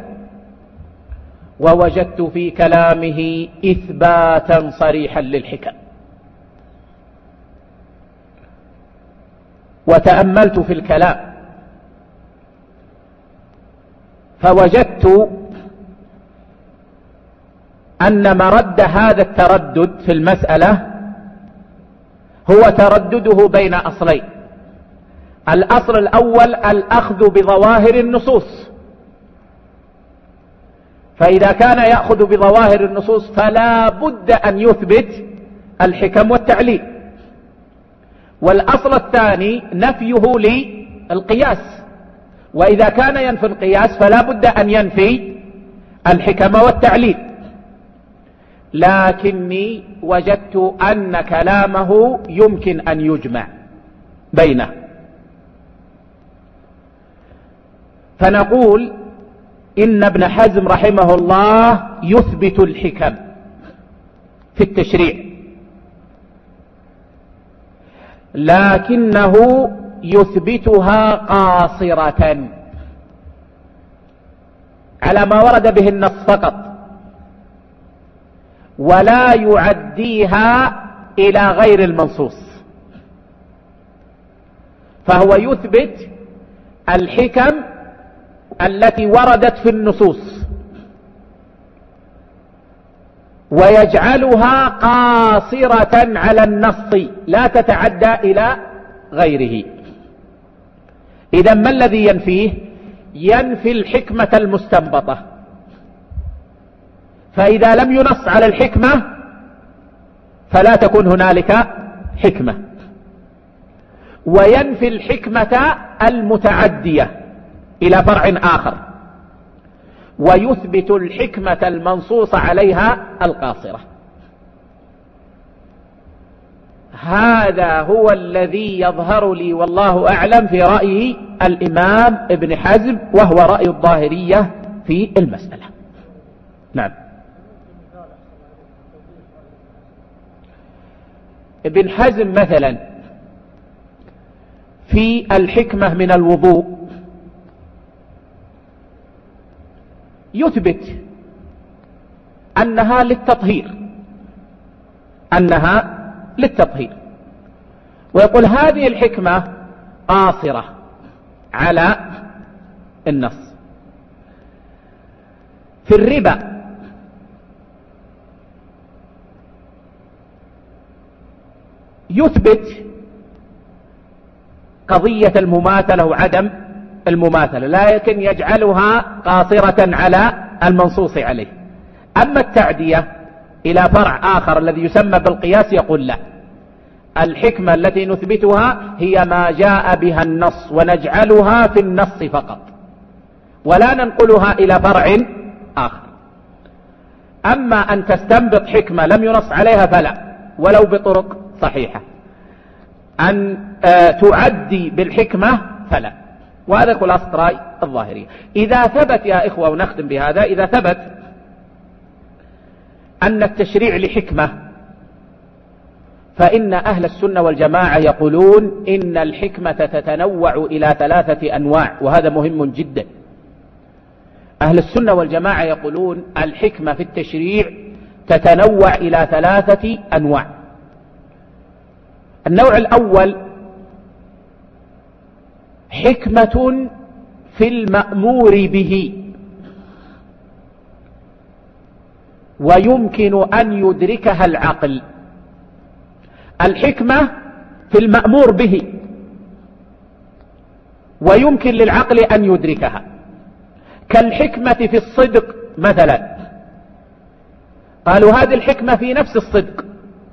[SPEAKER 1] ووجدت في كلامه إثباتا صريحا للحكم. وتأملت في الكلام فوجدت أن مرد هذا التردد في المسألة هو تردده بين أصلين. الأصل الأول الأخذ بظواهر النصوص، فإذا كان يأخذ بظواهر النصوص فلا بد أن يثبت الحكم والتعليل. والأصل الثاني نفيه للقياس، وإذا كان ينفي القياس فلا بد أن ينفي الحكم والتعليل. لكني وجدت أن كلامه يمكن أن يجمع بينه، فنقول إن ابن حزم رحمه الله يثبت الحكم في التشريع، لكنه يثبتها قاصرة على ما ورد به النص فقط، ولا يعديها إلى غير المنصوص. فهو يثبت الحكم التي وردت في النصوص ويجعلها قاصرة على النص لا تتعدى إلى غيره. إذن ما الذي ينفيه؟ ينفي الحكمة المستنبطة، فإذا لم ينص على الحكمة فلا تكون هنالك حكمة، وينفي الحكمة المتعدية إلى فرع آخر، ويثبت الحكمة المنصوص عليها القاصرة. هذا هو الذي يظهر لي والله أعلم في رأي الإمام ابن حزم، وهو رأي الظاهرية في المسألة. نعم. ابن حزم مثلا في الحكمة من الوضوء يثبت أنها للتطهير، ويقول هذه الحكمة قاصرة على النص. في الربا يثبت قضية المماثلة وعدم المماثلة، لكن يجعلها قاصرة على المنصوص عليه. أما التعدية إلى فرع آخر الذي يسمى بالقياس يقول لا، الحكمة التي نثبتها هي ما جاء بها النص ونجعلها في النص فقط، ولا ننقلها إلى فرع آخر. أما أن تستنبط حكمة لم ينص عليها فلا، ولو بطرق صحيحة. أن تعدي بالحكمة فلا. وهذا خلاصة رأي الظاهرية. إذا ثبت يا إخوة، ونختم بهذا، إذا ثبت أن التشريع لحكمة، فإن أهل السنة والجماعة يقولون إن الحكمة تتنوع إلى 3 أنواع، وهذا مهم جدا. أهل السنة والجماعة يقولون الحكمة في التشريع تتنوع إلى 3 أنواع. النوع الأول حكمة في المأمور به، ويمكن أن يدركها العقل. الحكمة في المأمور به ويمكن للعقل أن يدركها، كالحكمة في الصدق مثلا. قالوا هذه الحكمة في نفس الصدق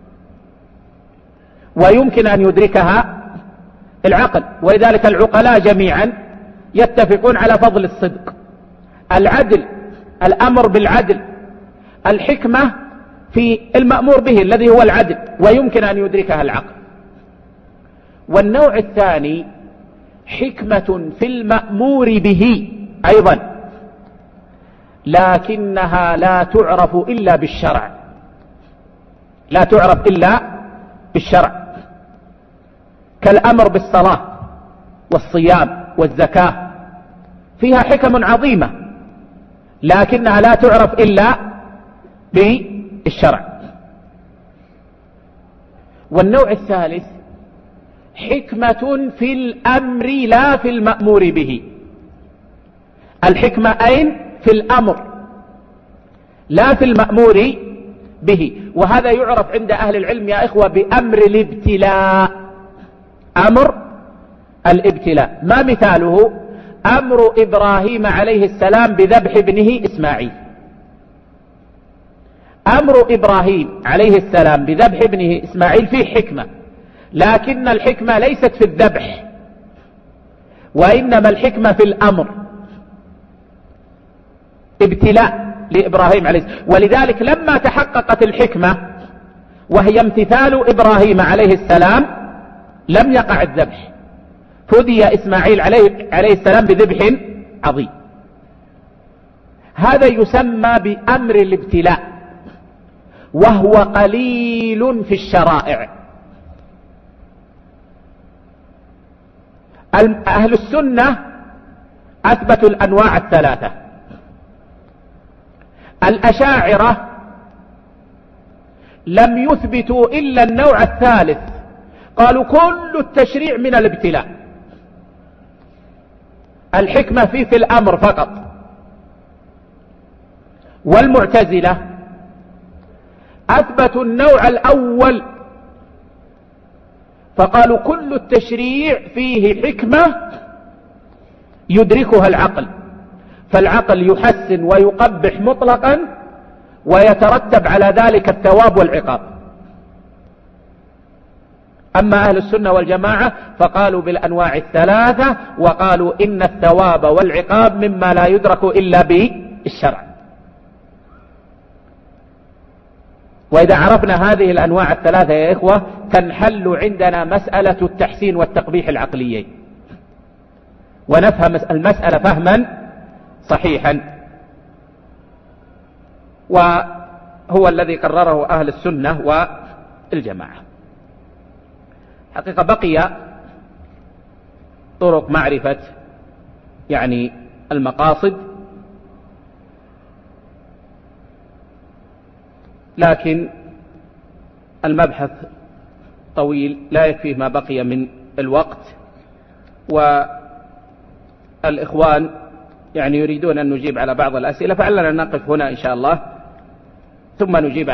[SPEAKER 1] ويمكن أن يدركها العقل، ولذلك العقلاء جميعا يتفقون على فضل الصدق. العدل، الأمر بالعدل، الحكمة في المأمور به الذي هو العدل، ويمكن أن يدركها العقل. والنوع الثاني حكمة في المأمور به أيضا، لكنها لا تعرف إلا بالشرع، لا تعرف إلا بالشرع، كالأمر بالصلاة والصيام والزكاة، فيها حكم عظيمة لكنها لا تعرف إلا بالشرع. والنوع الثالث حكمة في الأمر لا في المأمور به. الحكمة أين؟ في الأمر لا في المأمور به. وهذا يعرف عند أهل العلم يا إخوة بأمر الابتلاء. أمر الابتلاء. ما مثاله؟ أمر إبراهيم عليه السلام بذبح ابنه إسماعيل. أمر إبراهيم عليه السلام بذبح ابنه إسماعيل فيه حكمة، لكن الحكمة ليست في الذبح، وإنما الحكمة في الأمر. ابتلاء لإبراهيم عليه السلام. ولذلك لما تحققت الحكمة وهي امتثال إبراهيم عليه السلام لم يقع الذبح، فدي إسماعيل عليه السلام بذبح عظيم. هذا يسمى بأمر الابتلاء، وهو قليل في الشرائع. أهل السنة أثبتوا الأنواع الثلاثة. الأشاعرة لم يثبتوا إلا النوع الثالث، قالوا كل التشريع من الابتلاء، الحكمة فيه في الأمر فقط. والمعتزلة أثبتوا النوع الأول، فقالوا كل التشريع فيه حكمة يدركها العقل، فالعقل يحسن ويقبح مطلقا ويترتب على ذلك الثواب والعقاب. أما أهل السنة والجماعة فقالوا بالأنواع الثلاثة، وقالوا إن الثواب والعقاب مما لا يدرك إلا بالشرع. وإذا عرفنا هذه الأنواع الثلاثة يا إخوة تنحل عندنا مسألة التحسين والتقبيح العقليين، ونفهم المسألة فهما صحيحا، وهو الذي قرره أهل السنة والجماعة. حقيقة بقي طرق معرفة يعني المقاصد، لكن المبحث طويل لا يكفيه ما بقي من الوقت، والإخوان يعني يريدون أن نجيب على بعض الأسئلة، فعلنا نقف هنا إن شاء الله، ثم نجيب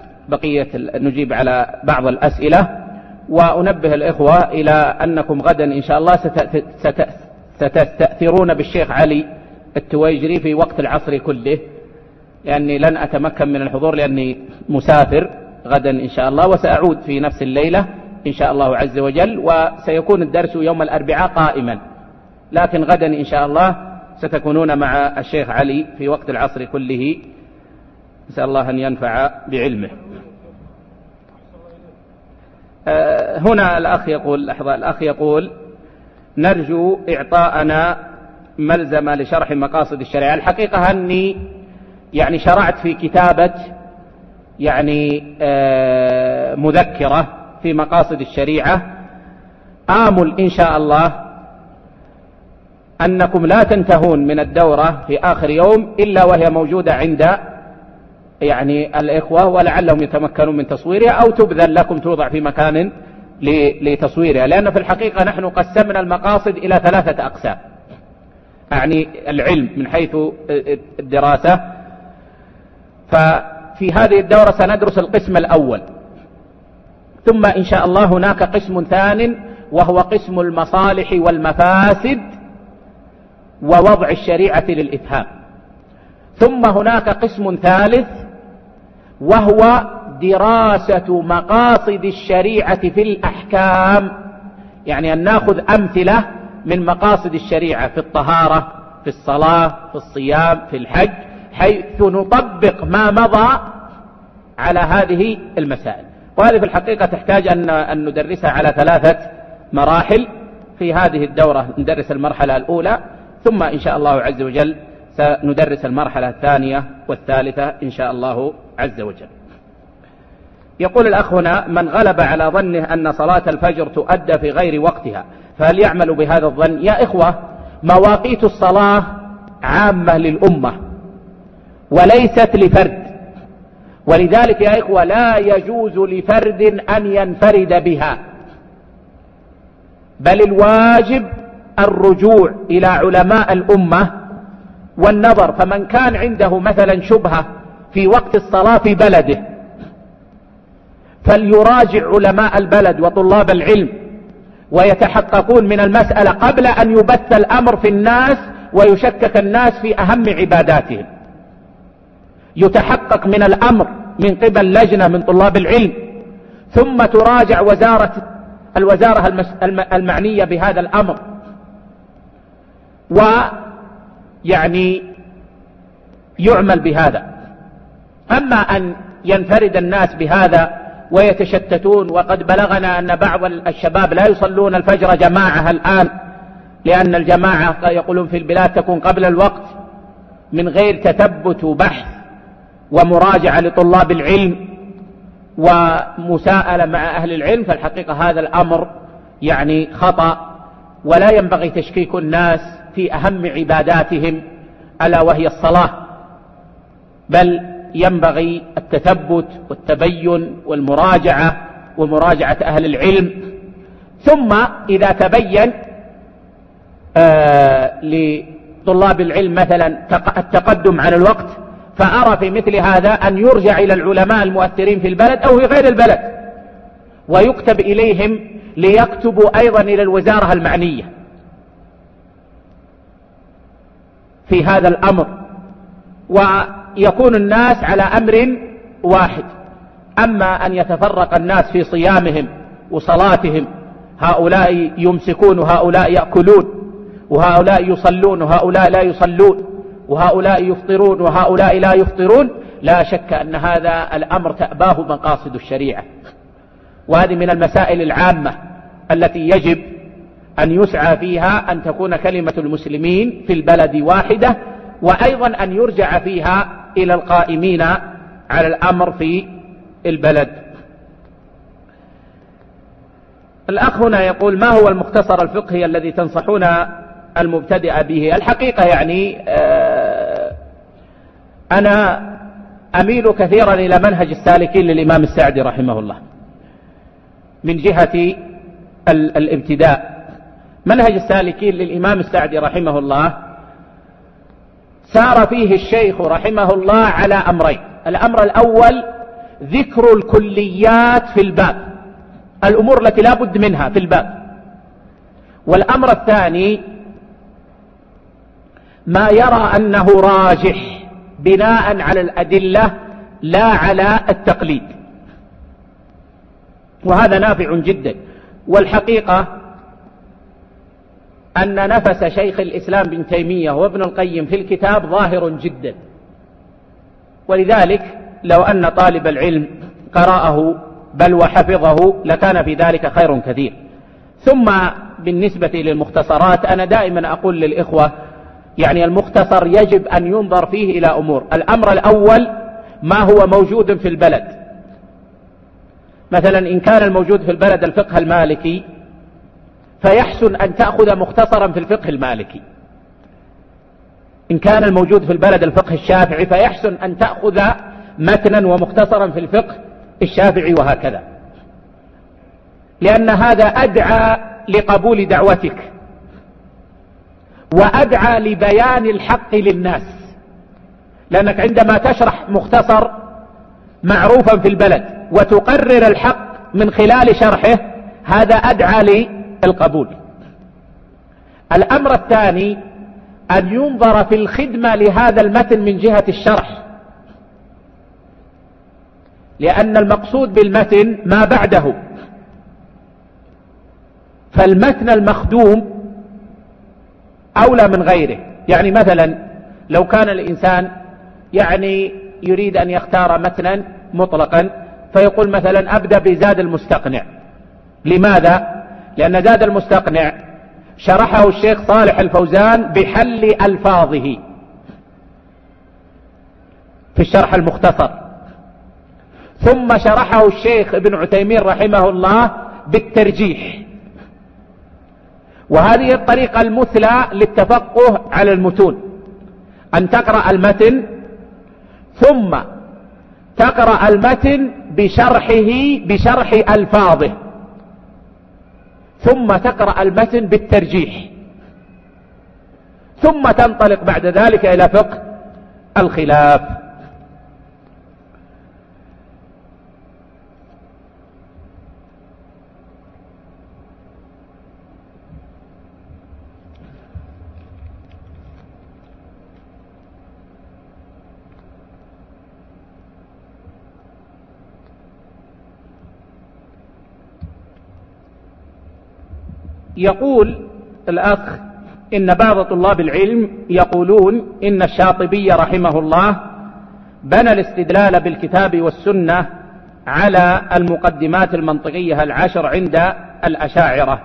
[SPEAKER 1] على بعض الأسئلة. وأنبه الإخوة إلى أنكم غدا إن شاء الله ستستأثرون بالشيخ علي التويجري في وقت العصر كله، لأني لن أتمكن من الحضور لأني مسافر غدا إن شاء الله، وسأعود في نفس الليلة إن شاء الله عز وجل، وسيكون الدرس يوم الأربعاء قائما، لكن غدا إن شاء الله ستكونون مع الشيخ علي في وقت العصر كله، نسأل الله أن ينفع بعلمه. هنا الأخ يقول نرجو إعطاءنا ملزمة لشرح مقاصد الشريعة. الحقيقة أني يعني شرعت في كتابة يعني مذكرة في مقاصد الشريعة، آمل إن شاء الله أنكم لا تنتهون من الدورة في آخر يوم إلا وهي موجودة عند يعني الإخوة، ولعلهم يتمكنون من تصويرها أو تبذل لكم توضع في مكان لتصويرها، لأن في الحقيقة نحن قسمنا المقاصد إلى 3 أقسام، يعني العلم من حيث الدراسة. ففي هذه الدورة سندرس القسم الأول، ثم إن شاء الله هناك قسم ثان وهو قسم المصالح والمفاسد ووضع الشريعة للإفهام، ثم هناك قسم ثالث وهو دراسة مقاصد الشريعة في الأحكام، يعني أن نأخذ أمثلة من مقاصد الشريعة في الطهارة، في الصلاة، في الصيام، في الحج، حيث نطبق ما مضى على هذه المسائل. وهذه في الحقيقة تحتاج أن ندرسها على 3 مراحل. في هذه الدورة ندرس المرحلة الأولى، ثم إن شاء الله عز وجل سندرس المرحلة الثانية والثالثة إن شاء الله عز وجل. يقول الأخ هنا من غلب على ظنه أن صلاة الفجر تؤدى في غير وقتها فهل يعمل بهذا الظن؟ يا إخوة، مواقيت الصلاة عامة للأمة وليست لفرد، ولذلك يا إخوة لا يجوز لفرد أن ينفرد بها، بل الواجب الرجوع إلى علماء الأمة والنظر. فمن كان عنده مثلا شبهة في وقت الصلاة في بلده فليراجع علماء البلد وطلاب العلم ويتحققون من المسألة قبل أن يبث الأمر في الناس ويشكك الناس في أهم عباداتهم. يتحقق من الأمر من قبل لجنة من طلاب العلم، ثم تراجع الوزارة المعنية بهذا الأمر، ويعني يعمل بهذا. أما أن ينفرد الناس بهذا ويتشتتون، وقد بلغنا أن بعض الشباب لا يصلون الفجر جماعة الآن، لأن الجماعة يقولون في البلاد تكون قبل الوقت من غير تثبت وبحث ومراجعة لطلاب العلم ومساءلة مع أهل العلم، فالحقيقة هذا الأمر يعني خطأ، ولا ينبغي تشكيك الناس في أهم عباداتهم ألا وهي الصلاة، بل ينبغي التثبت والتبين والمراجعة ومراجعة أهل العلم. ثم إذا تبين لطلاب العلم مثلا التقدم عن الوقت، فأرى في مثل هذا أن يرجع إلى العلماء المؤثرين في البلد أو في غير البلد ويكتب إليهم ليكتبوا أيضا إلى الوزارة المعنية في هذا الأمر، ويكون الناس على أمر واحد. أما أن يتفرق الناس في صيامهم وصلاتهم، هؤلاء يمسكون وهؤلاء يأكلون، وهؤلاء يصلون وهؤلاء لا يصلون، وهؤلاء يفطرون وهؤلاء لا يفطرون، لا شك أن هذا الأمر تأباه مقاصد الشريعة، وهذه من المسائل العامة التي يجب أن يسعى فيها أن تكون كلمة المسلمين في البلد واحدة، وأيضا أن يرجع فيها إلى القائمين على الأمر في البلد. الأخ هنا يقول: ما هو المختصر الفقهي الذي تنصحون المبتدئ به؟ الحقيقة يعني أنا أميل كثيرا إلى منهج السالكين للإمام السعدي رحمه الله من جهة الابتداء. منهج السالكين للإمام السعدي رحمه الله سار فيه الشيخ رحمه الله على أمرين: الأمر الأول ذكر الكليات في الباب، الأمور التي لا بد منها في الباب، والأمر الثاني ما يرى أنه راجح بناء على الأدلة لا على التقليد، وهذا نافع جدا. والحقيقة أن نفس شيخ الإسلام بن تيمية وابن القيم في الكتاب ظاهر جدا، ولذلك لو أن طالب العلم قرأه بل وحفظه لكان في ذلك خير كثير. ثم بالنسبة للمختصرات أنا دائما أقول للإخوة يعني المختصر يجب أن ينظر فيه إلى أمور: الأمر الأول ما هو موجود في البلد، مثلا إن كان الموجود في البلد الفقه المالكي فيحسن أن تأخذ مختصرا في الفقه المالكي، إن كان الموجود في البلد الفقه الشافعي فيحسن أن تأخذ متنا ومختصرا في الفقه الشافعي، وهكذا، لأن هذا أدعى لقبول دعوتك وأدعى لبيان الحق للناس، لأنك عندما تشرح مختصر معروفا في البلد وتقرر الحق من خلال شرحه هذا أدعى للقبول. الأمر الثاني أن ينظر في الخدمة لهذا المتن من جهة الشرح، لأن المقصود بالمتن ما بعده، فالمتن المخدوم أولى من غيره. يعني مثلا لو كان الإنسان يعني يريد أن يختار متنا مطلقا فيقول مثلا أبدأ بزاد المستقنع. لماذا؟ لأن زاد المستقنع شرحه الشيخ صالح الفوزان بحل ألفاظه في الشرح المختصر، ثم شرحه الشيخ ابن عثيمين رحمه الله بالترجيح، وهذه الطريقة المثلى للتفقه على المتون، أن تقرأ المتن ثم تقرأ المتن بشرح ألفاظه، ثم تقرأ المتن بالترجيح، ثم تنطلق بعد ذلك إلى فقه الخلاف. يقول الأخ إن بعض طلاب العلم يقولون إن الشاطبي رحمه الله بنى الاستدلال بالكتاب والسنة على المقدمات المنطقية العشر عند الأشاعرة،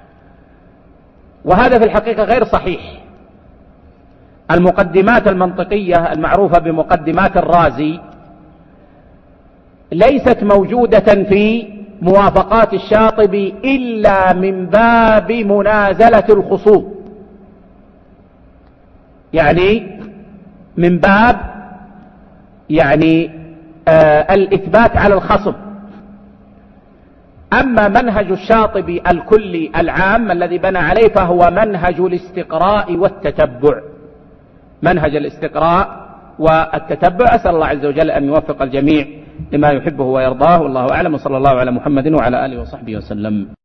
[SPEAKER 1] وهذا في الحقيقة غير صحيح. المقدمات المنطقية المعروفة بمقدمات الرازي ليست موجودة في موافقات الشاطبي إلا من باب منازلة الخصوم، يعني من باب يعني الإثبات على الخصم. أما منهج الشاطبي الكلي العام الذي بنى عليه فهو منهج الاستقراء والتتبع، منهج الاستقراء والتتبع. أسأل الله عز وجل أن يوفق الجميع لما يحبه ويرضاه، والله أعلم، وصلى الله على محمد وعلى آله وصحبه وسلم.